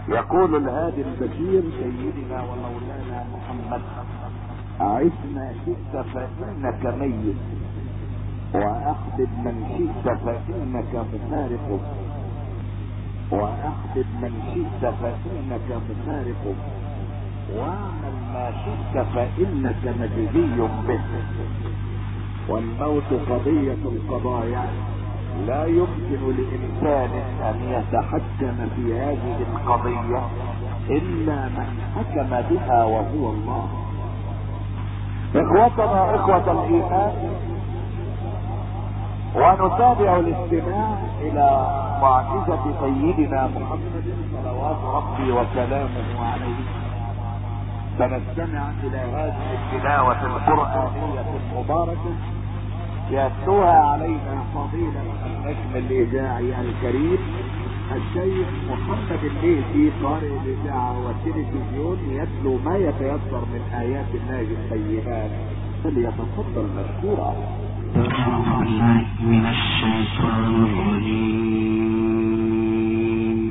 يقول الهادي البشير سيدنا ومولانا محمد: عش ما شئت فإنك ميت، وأحبب من شئت فإنك مفارق، وأحبب من شئت فإنك مفارق، واعمل ما شئت فإنك مجزي به. والموت قضية القضايا، لا يمكن لإنسان أن يتحكم في هذه القضية إلا من حكم بها وهو الله. إخوتنا إخوة الإيمان، ونتابع الاستماع إلى معجزة سيدنا محمد صلوات ربي وسلامه عليه. سنستمع إلى هذه التلاوة القرآنية المباركة يتلوها علينا فضيلة النجم الإذاعي الكريم الشيخ محمد الليثي، قارئ الإذاعة والتلفزيون، يتلو ما يتيسر من آيات الله البينات، فليتفضل مشكورا. أعوذ بالله من الشيطان الرجيم.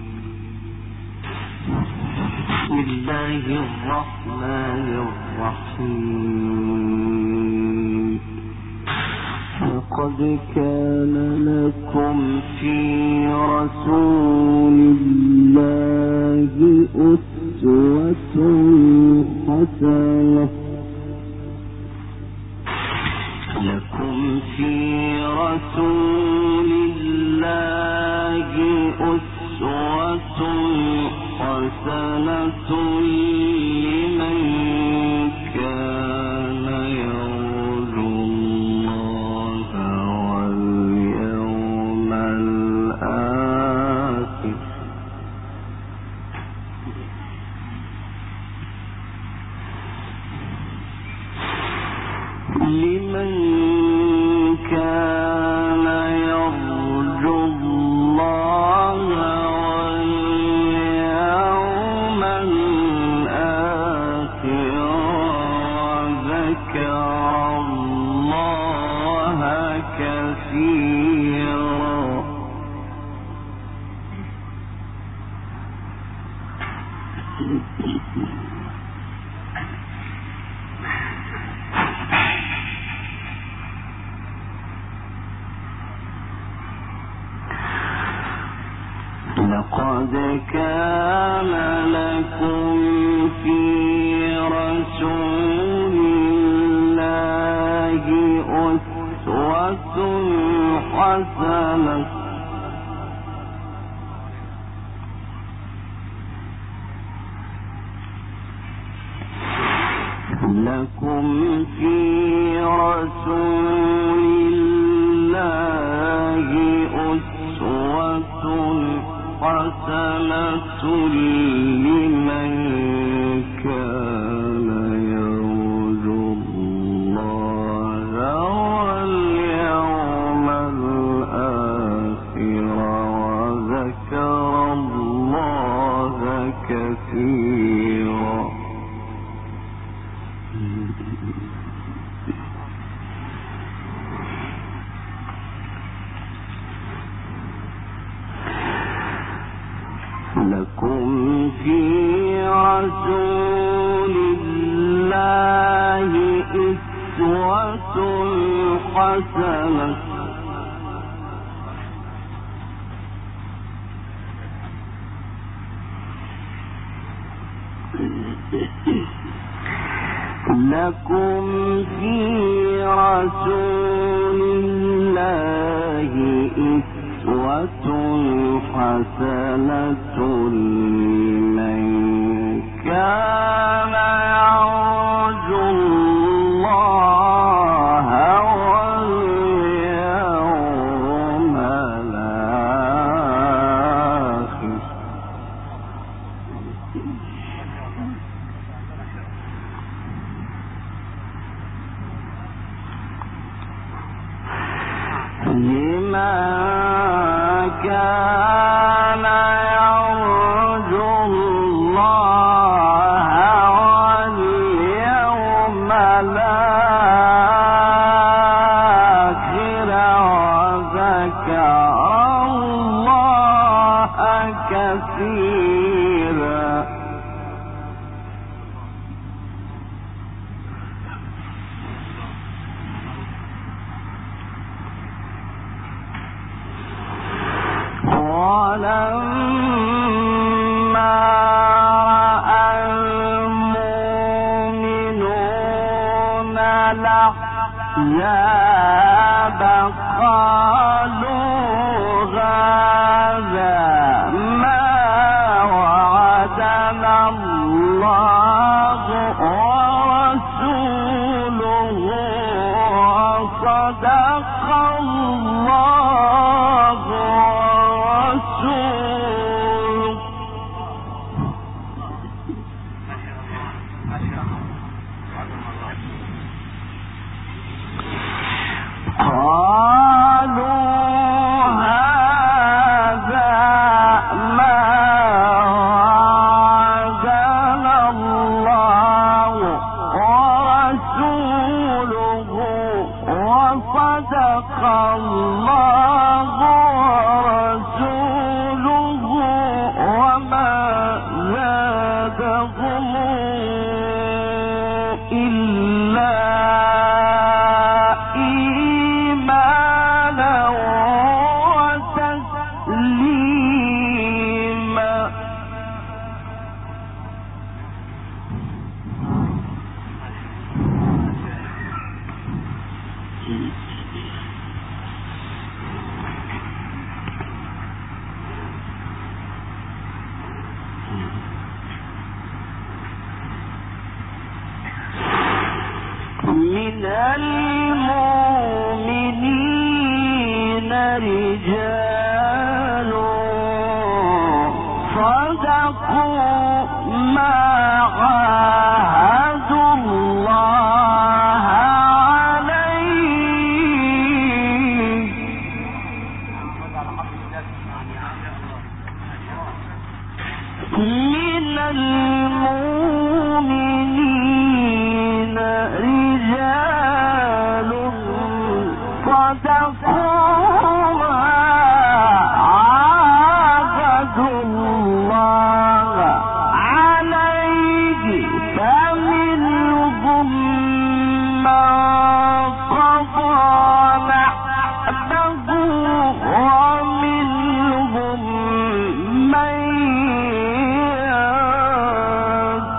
بسم الله الرحمن الرحيم. لقد كان لكم في رسول الله أسوة حسنة. لكم في رسول الله أسوة حسنة لمن كان يرجو الله واليوم الآخر. لمن كان يرجو الله واليوم الآخر وذكر الله كثيرا. لقد كان لكم في رسول الله أسوة حسنة لكم في رسول الله أسوة حسنة لمن كان يرجو الله واليوم الآخر وذكر الله كثيرا. لكم في رسول الله أسوة حسنة لكم في رسول الله أسوة حسنة لمن كان يرجو الله واليوم الآخر. لمن كان يرجو الله واليوم الآخر وذكر الله كثيرا. ولما رأى المؤمنون الأحزاب قالوا هذا ما وعدنا الله ورسوله وصدق الله ورسوله. من المؤمنين رجال صدقوا ما عاهدوا الله عليه. من المؤمنين رجال صدقوا ما عاهدوا الله عليه فمنهم من قضى نحبه ومنهم من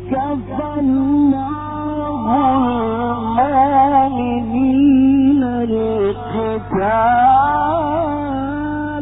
المؤمنين القتال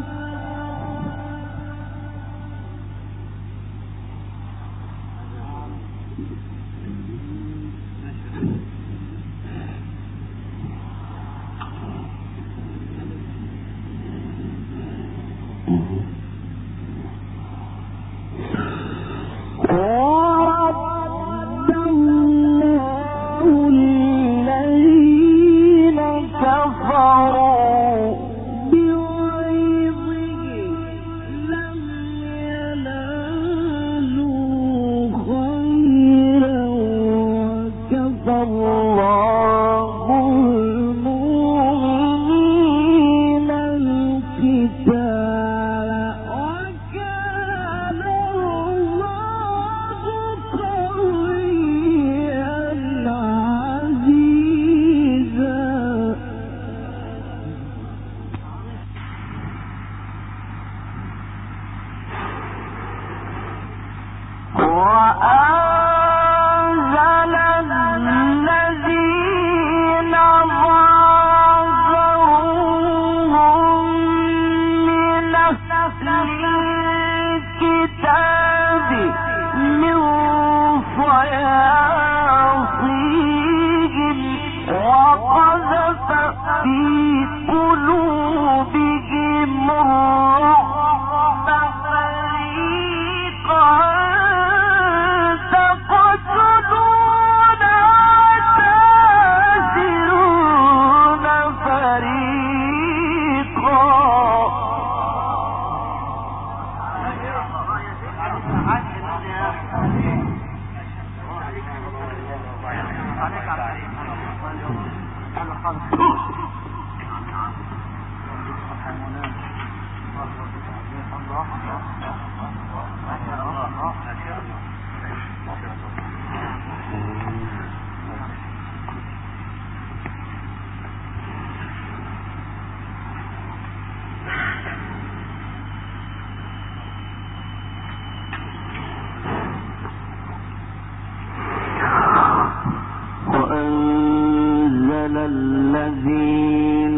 الذين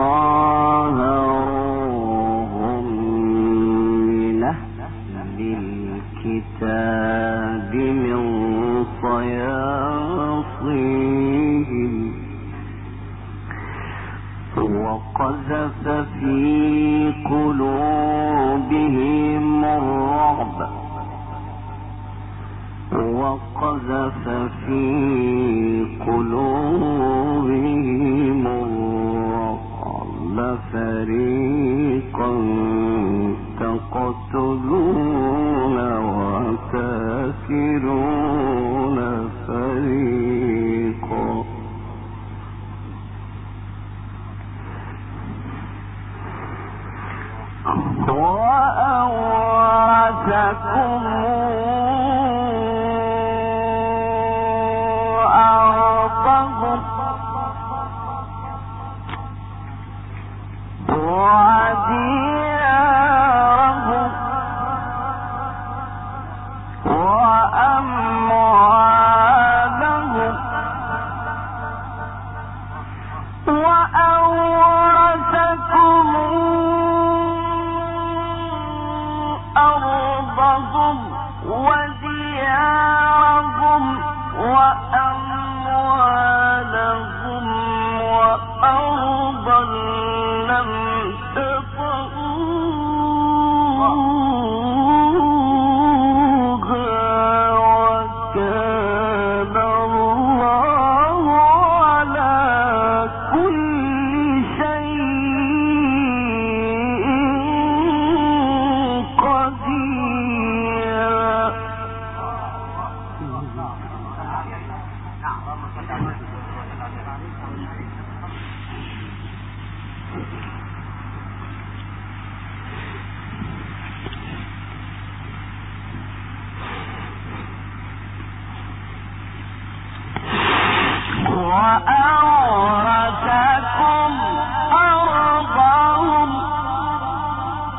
ظاهروهم من أهل الكتاب من صياصيهم وقذف في قلوبهم الرعب وقذف في قلوبهم الرعب فريقا تقتلون وتأسرون فريقا وأورثكم وديارهم وأموالهم وأورثكم أرضهم وديارهم وأموالهم وأرضا لم تطئوها وكان الله على كل شيء قدير. وأورثكم أرضهم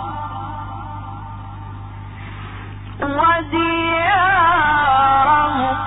وديارهم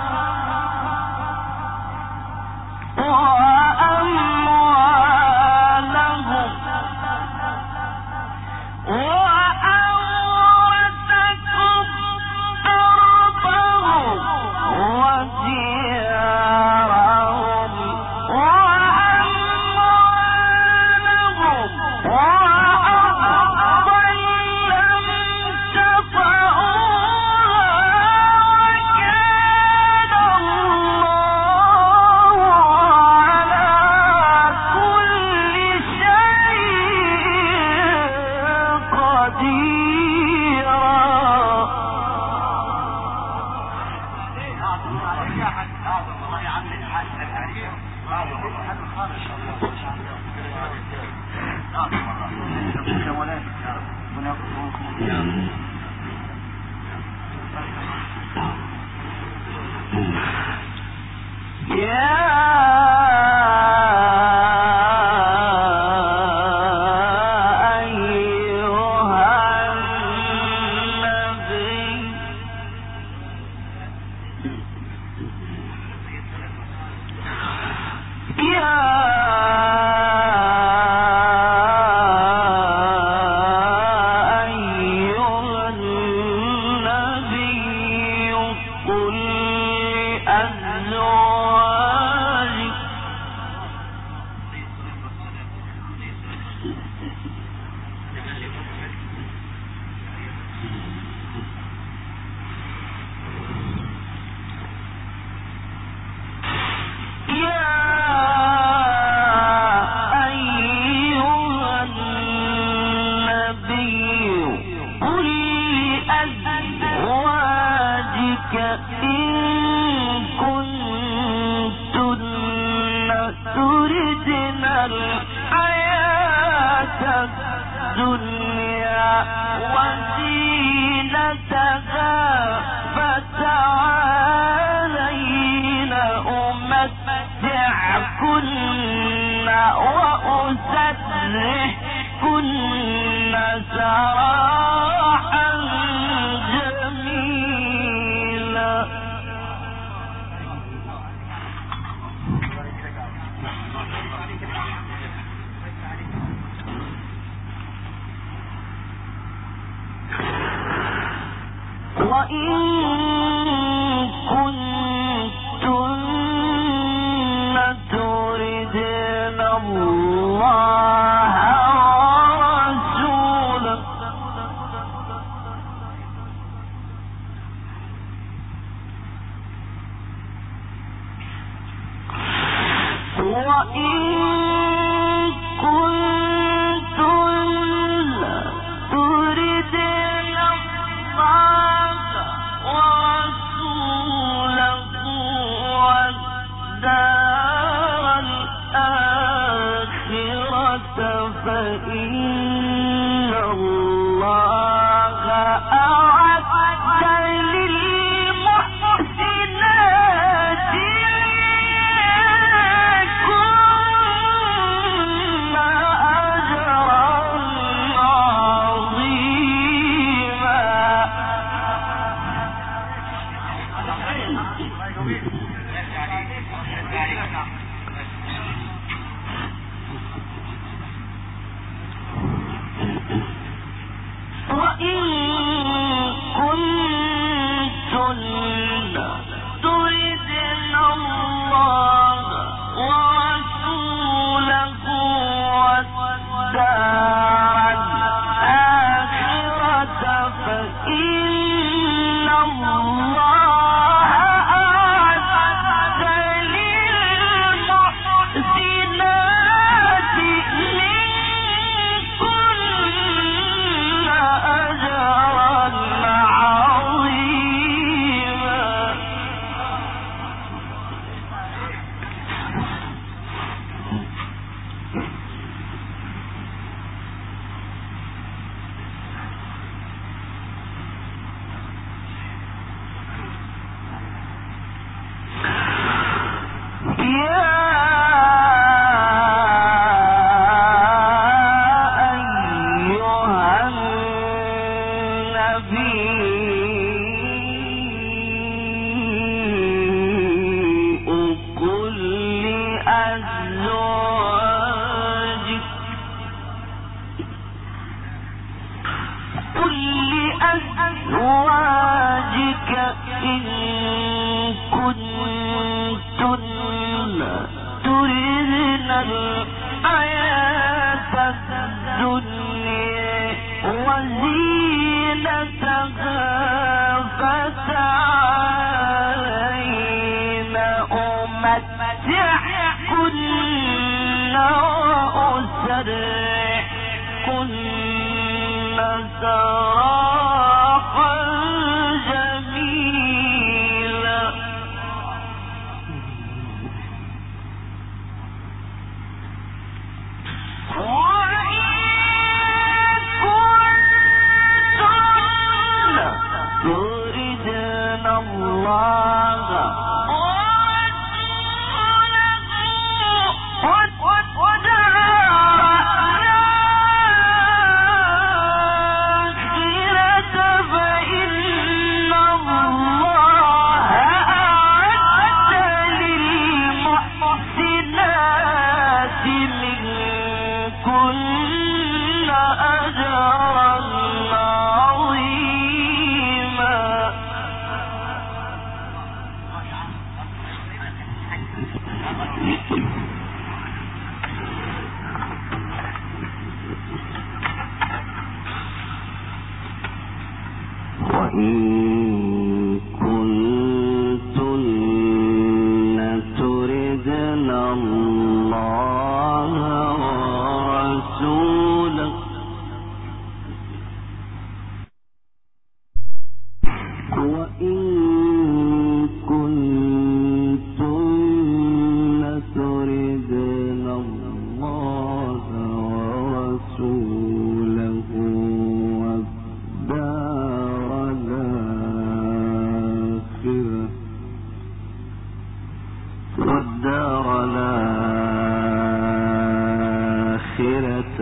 وإن كنتن تردن الله ورسوله والدار الآخرة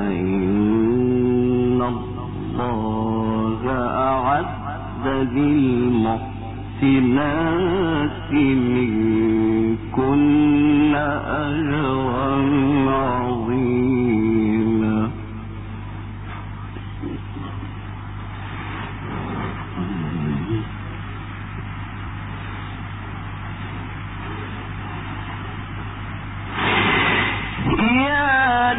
فإن الله أعد للمحسنات منكن أجرا عظيما. يا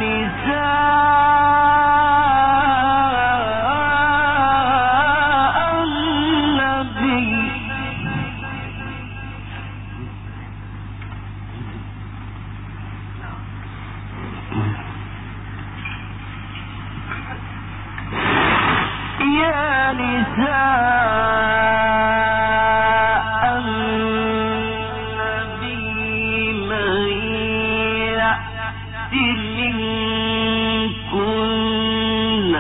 نساء النبي يا نساء النبي من يأت منكن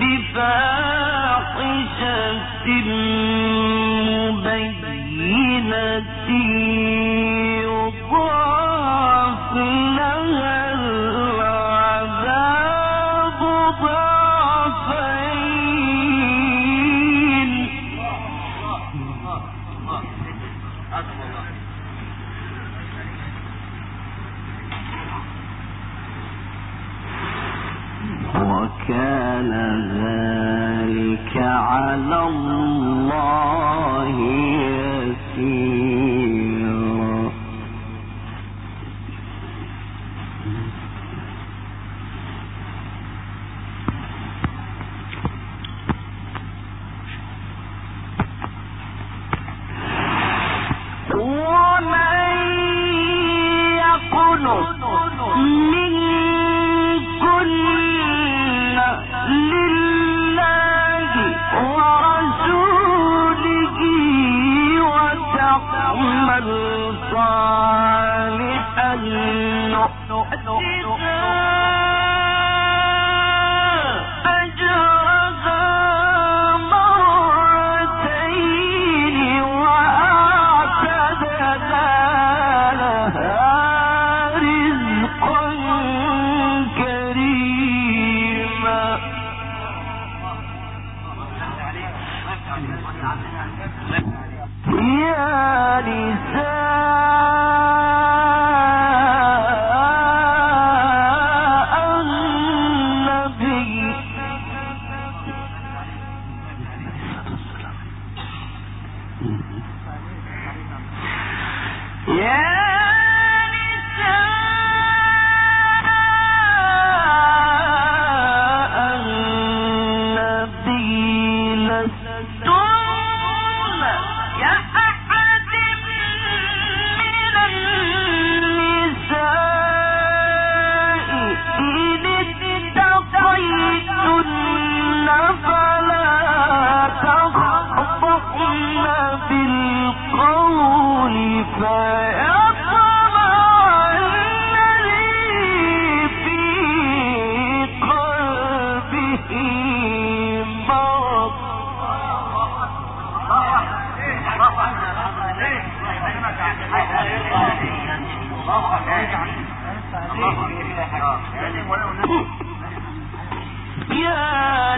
بفاحشة مبينة يضاعف لها العذاب ضعفين وكان ذلك على الله يسيرا. ومن يقنط منكن لله ورسوله وتعمل صالحا نؤتها أجرها مرتين وأعتدنا لها رزقا كريما. يا نساء النبي يا نساء النبي لستن كأحد من النساء إن اتقيتن فلا تخضعن بالقول فيطمع الذي في قلبه مرض. يا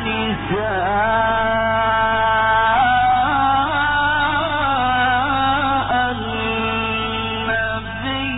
نساء النبي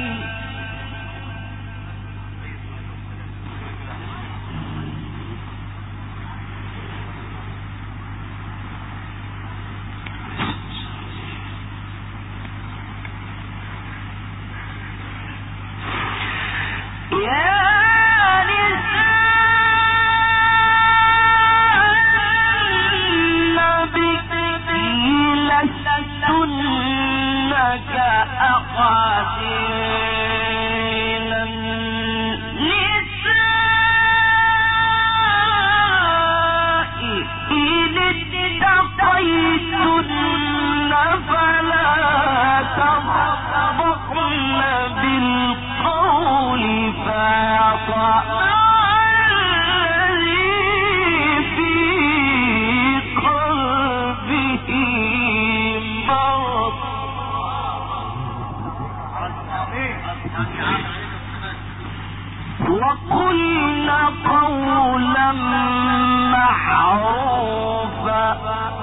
وقلنا قولا معروفا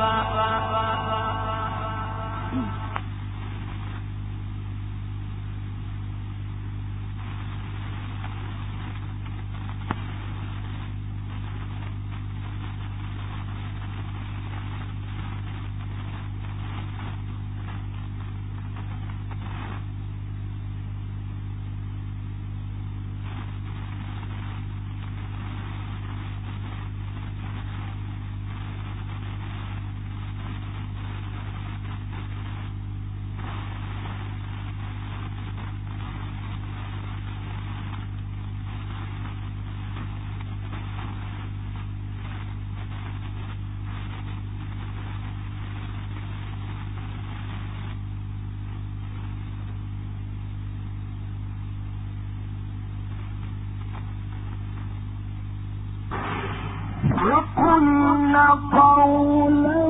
وقلنا قولا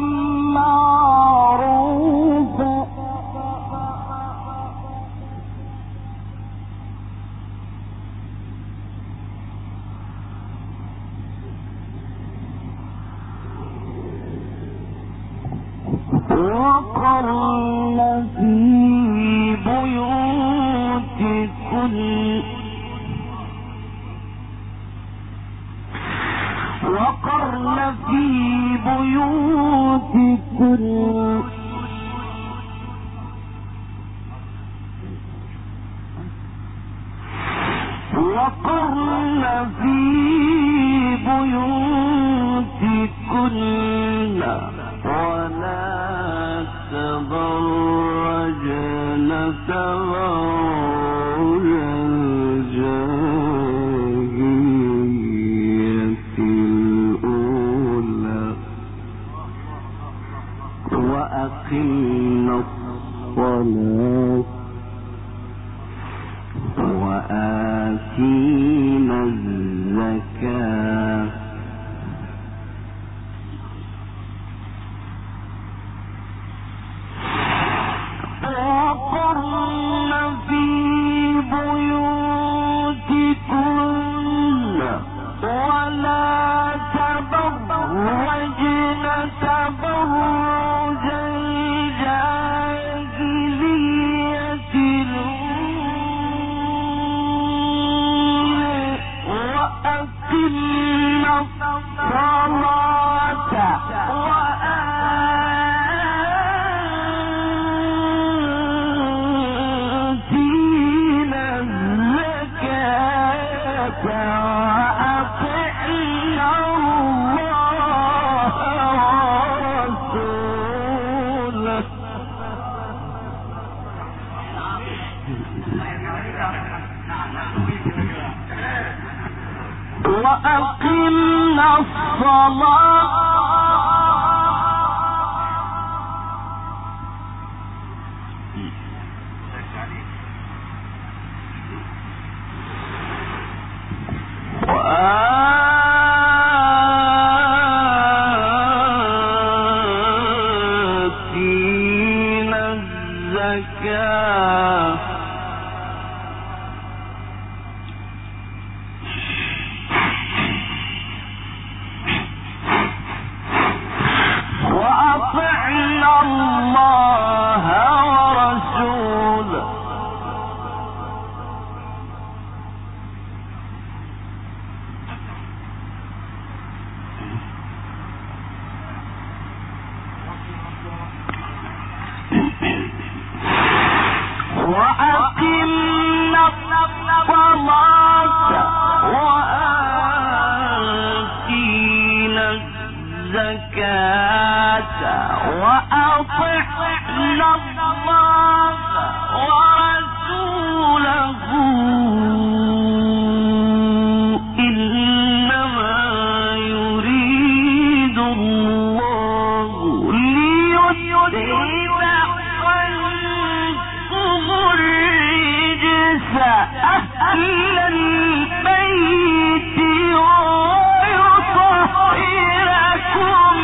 معروفا وقرنا في بيوتكن وقرن في بيوتكن وقرن في بيوتكن ولا تبرجن تبرج الجاهلية الأولى وأقمنا الصلاة وآتينا الزكاة وقرن في بيوتكن ولا تبرجن تبرج الجاهلية الأولى وأقمنا الصلاة وآتينا الزكاة وأطعنا الله ورسوله وأقمنا الصلاة وآتينا الزكاة وأطعنا الله ورسوله وأقمنا الصلاة والزكاة وأطعنا الله ورسوله إنما يريد الله ليذهب عنكم الرجس أهل البيت ويطهركم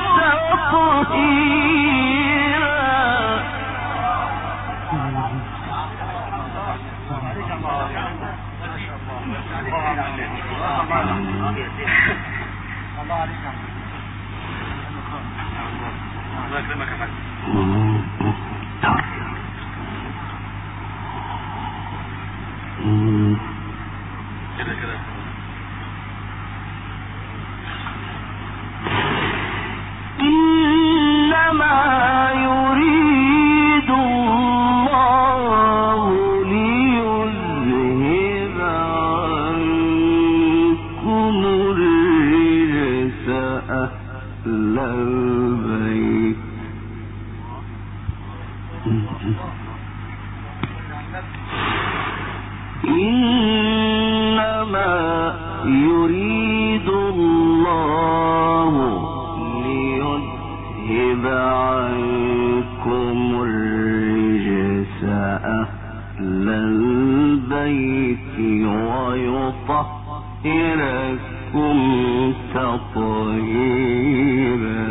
إنما يريد الله ليذهب عنكم الرجس أهل البيت إنما يريد الله ليذهب عنكم الرجس أهل البيت ويطهركم تطهيرا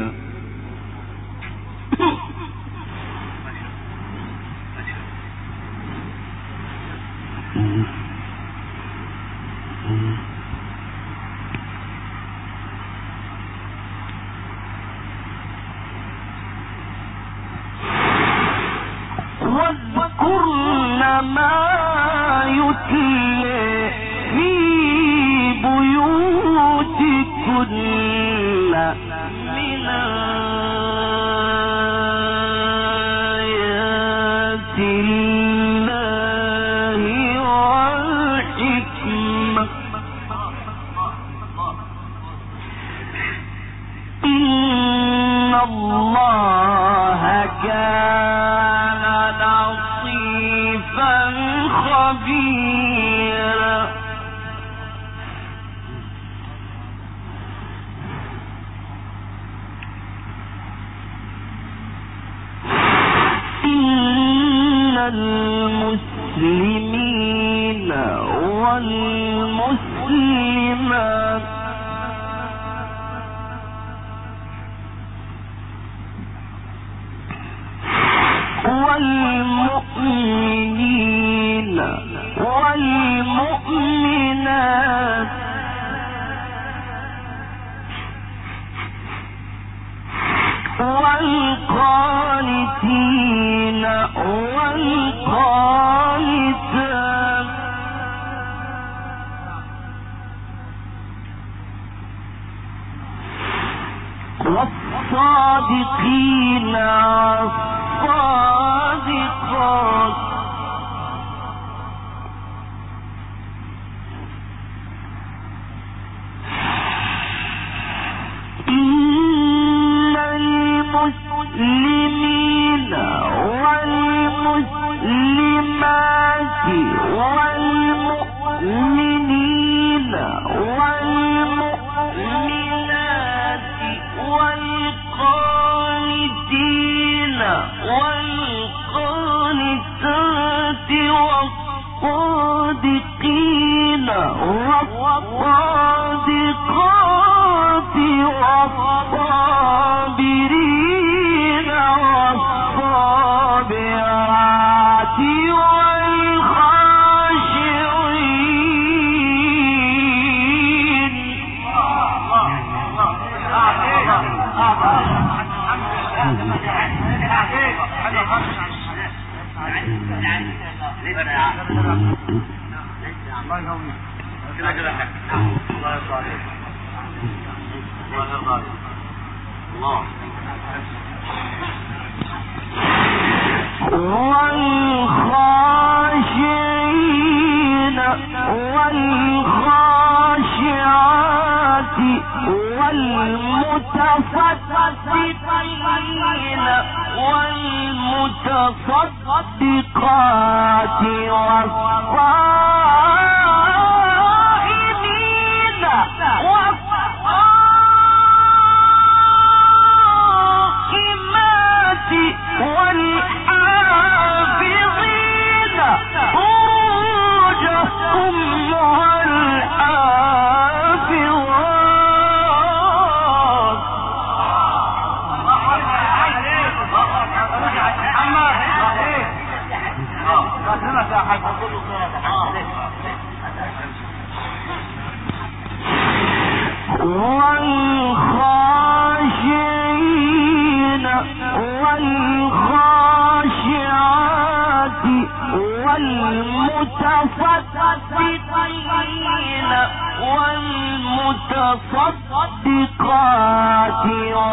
واذكرن ما يتلى في بيوتكن من آيات الله والحكمة إن الله كان لطيفا خبيرا إن المسلمين والمسلمات والمؤمنين والمؤمنات والقانتين والقانتات والصادقين والصادقات إن المسلمين والمسلمات والمؤمنين والمؤمنات والقانتين والقانتات والصادقين والصادقات والصابرين والصابرات والخاشعين والخاشعين والخاشعات والمتصدقين والمتصدقات والصائمين والقائمات والحافظين فروجهم والخاشعين والخاشعات والمتصدقين والمتصدقات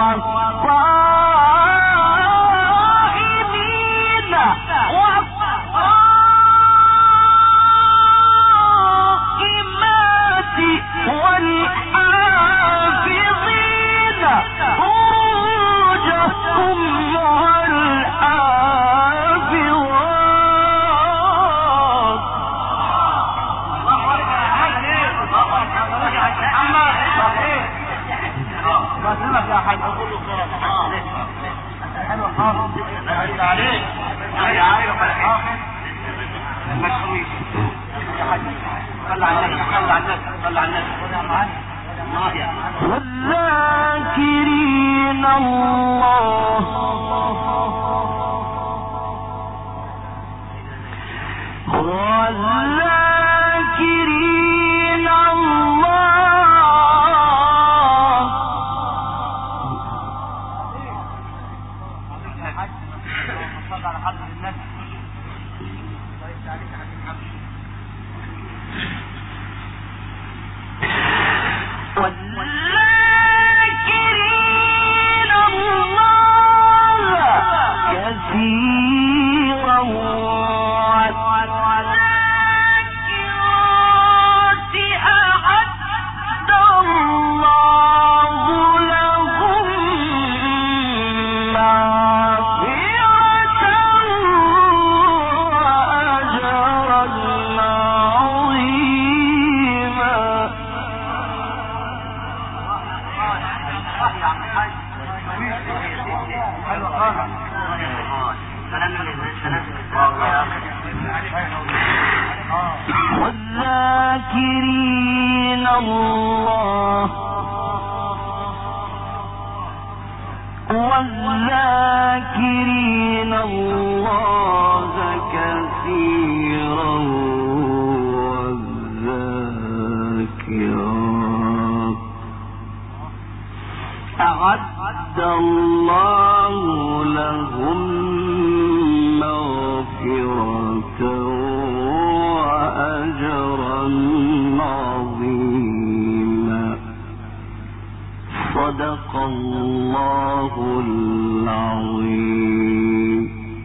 والصائمين والقائمات والحافظين فروجهم والذاكرين الله والذاكرين والذاكرين الله كثيرا والذاكرات أعد الله لهم مغفرة وأجرا عظيما. والذاكرين الله والذاكرين الله كثيرا والذاكرات أعد الله لهم مغفرة وأجرا عظيما. صدق الله العظيم.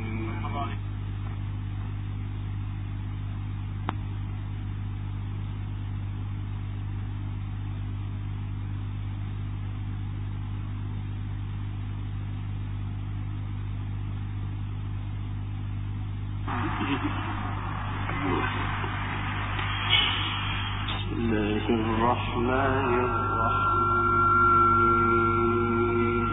بسم الله الرحمن الرحيم.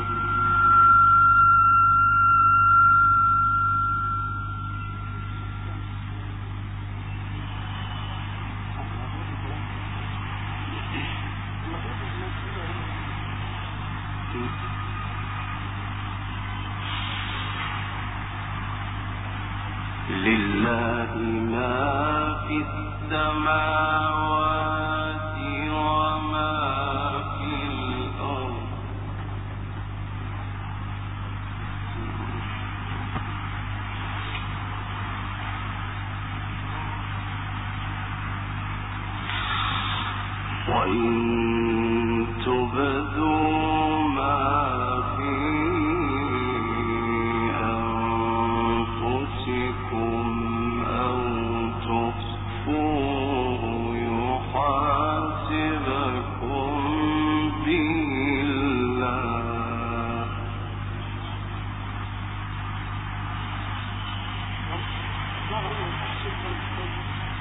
لله ما في السماوات وما في الأرض. وإن تبدوا ما في أنفسكم أو تخفوه يحاسبكم به الله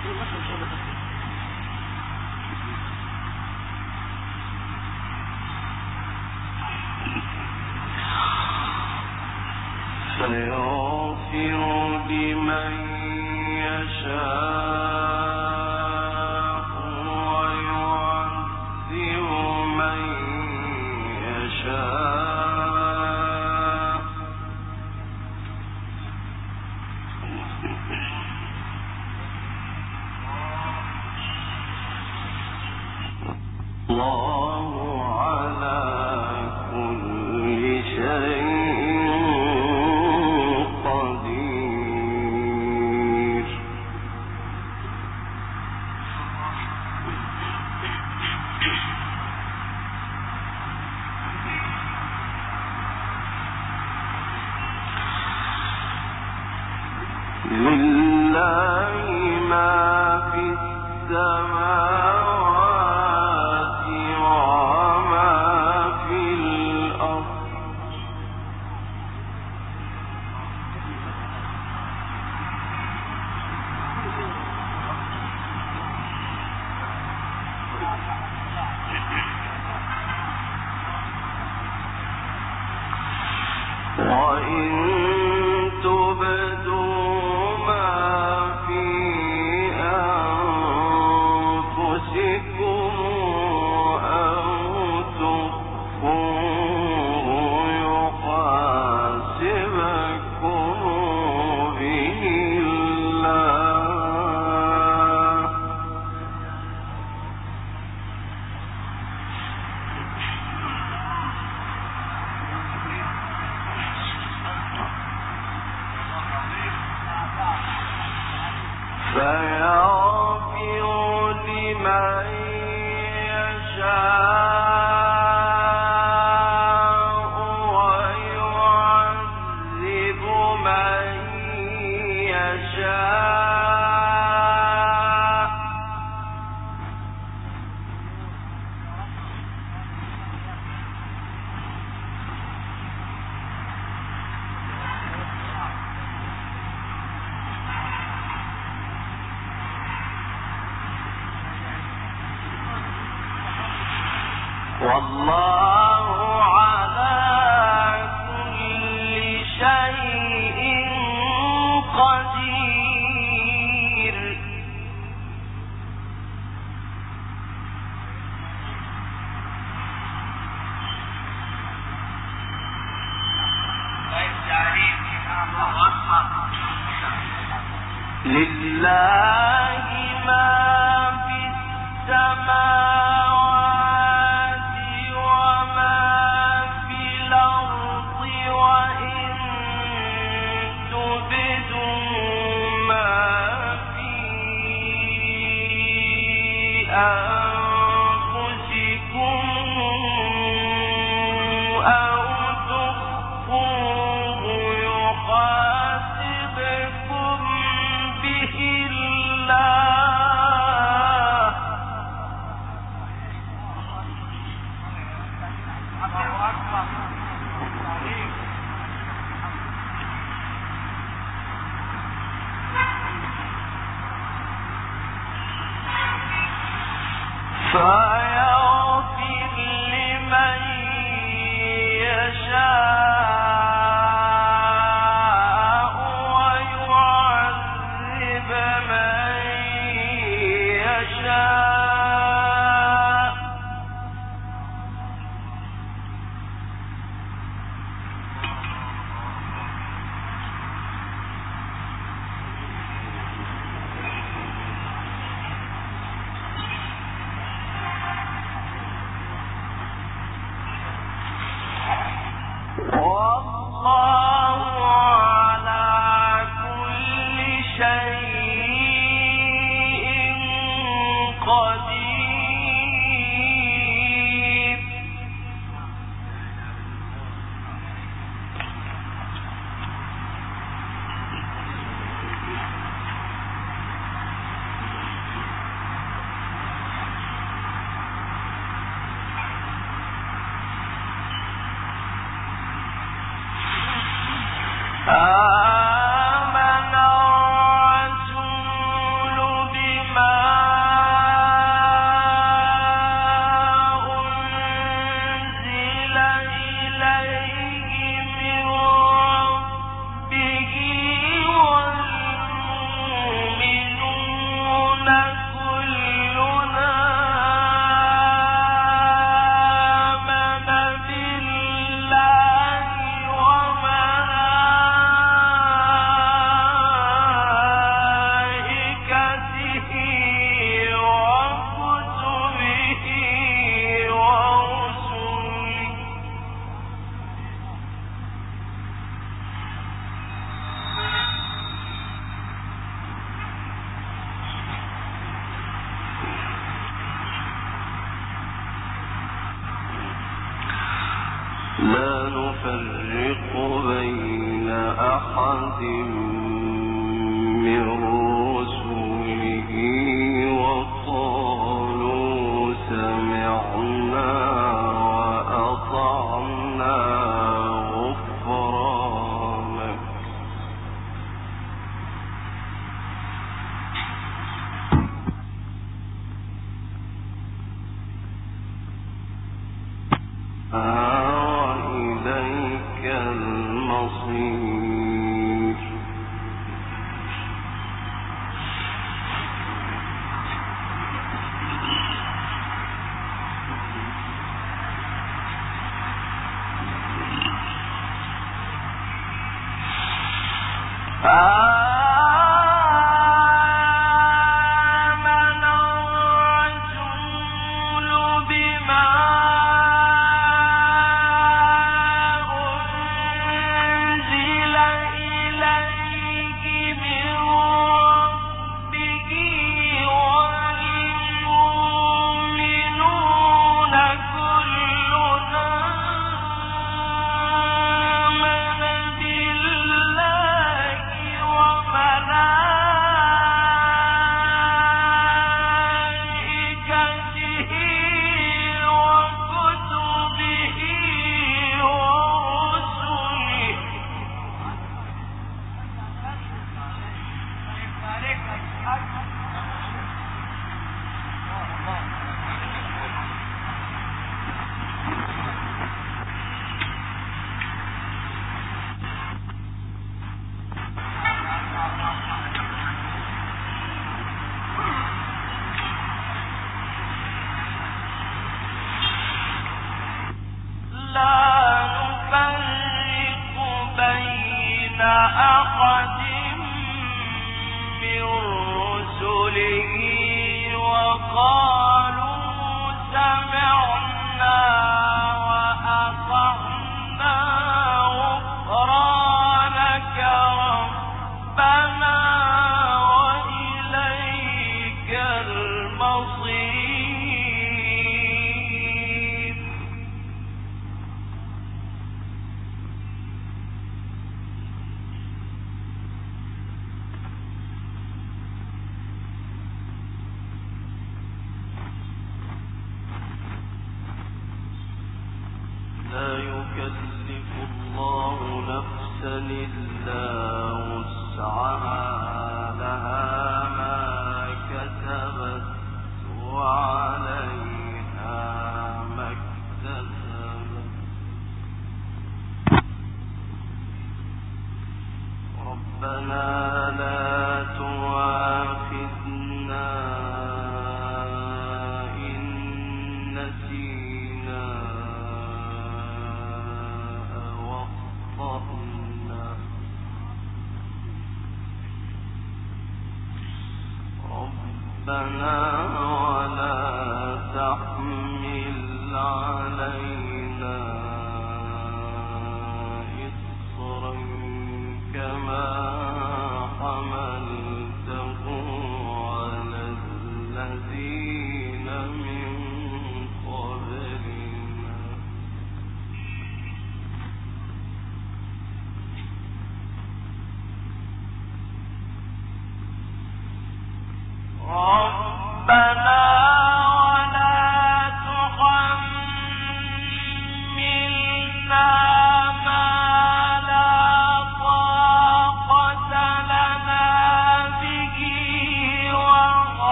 فيغفر لمن يشاء ويعذب من يشاء الله على كل شيء لله ما في السماوات وما في الأرض وإن تبدوا فيغفر لمن يشاء ويعذب من يشاء والله على كل شيء قدير لله ما في السماوات وما في الأرض وإن تبدوا ما في أنفسكم أو تخفوه يحاسبكم به الله فيغفر لمن يشاء ويعذب من يشاء والله على كل شيء قدير آمن الرسول لا نفرق بين أحد من رسله وقالوا سمعنا وأطعنا غفرانك. وإليك المصير. آمن الرسول بما أنزل إليه من ربه والمؤمنون كلنا آمن بالله وملائكته وكتبه ورسله. لا نفرق بين أحد من رسله وقالوا سمعنا وأطعنا غفرانك ربنا وإليك المصير. لا يكلف الله نفسا إلا وسعها لها ما كسبت وعليها ما اكتسبت. ربنا لا تؤاخذنا إن نسينا أو أخطأنا. ربنا ولا تحمل علينا إصرا كما حملته على الذين من قبلنا. ربنا ولا تحملنا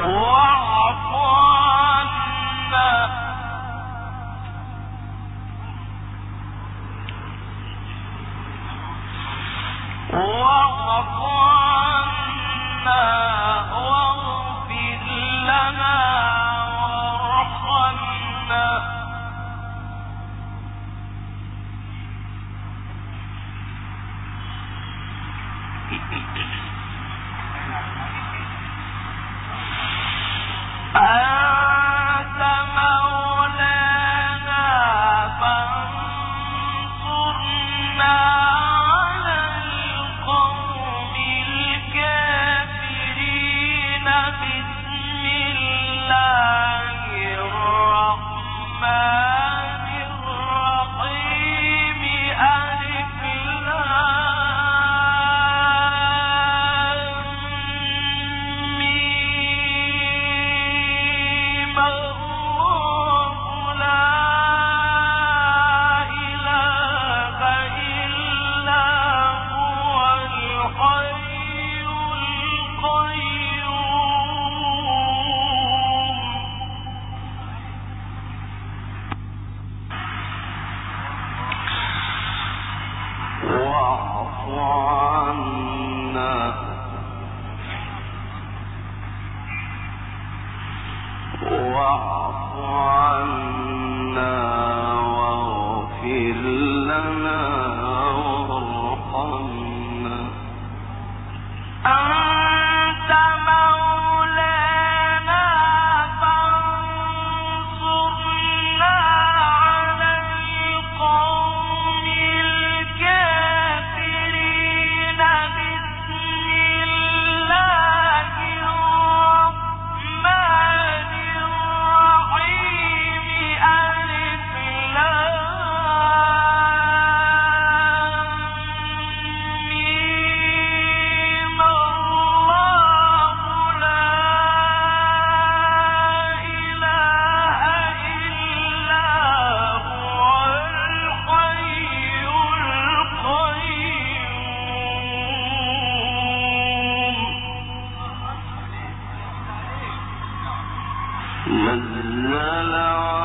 نزل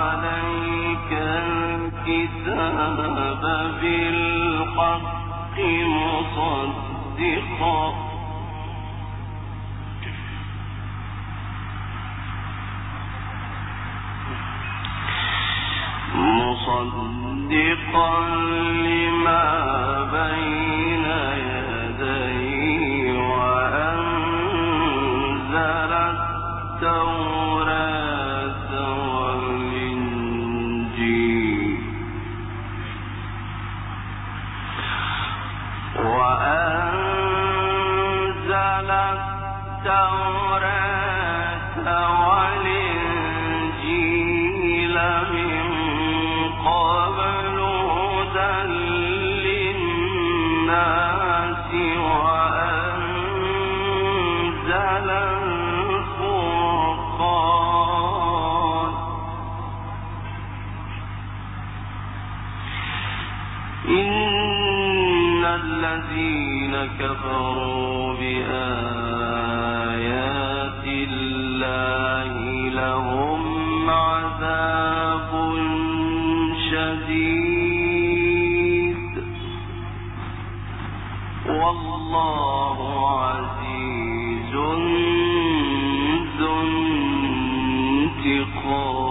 عليك الكتاب بالحق مصدقا لما بين يديه وأنزل التوراة والإنجيل من قبل هدى للناس وأنزل الفرقان إن الذين كفروا بآيات الله لهم عذاب شديد والله عزيز ذو انتقام